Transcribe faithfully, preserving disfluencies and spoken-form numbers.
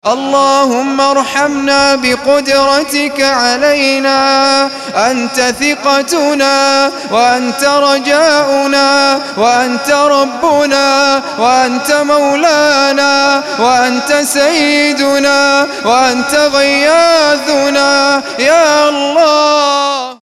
اللهم ارحمنا بقدرتك علينا، أنت ثقتنا وأنت رجاؤنا وأنت ربنا وأنت مولانا وأنت سيدنا وأنت غياثنا يا الله.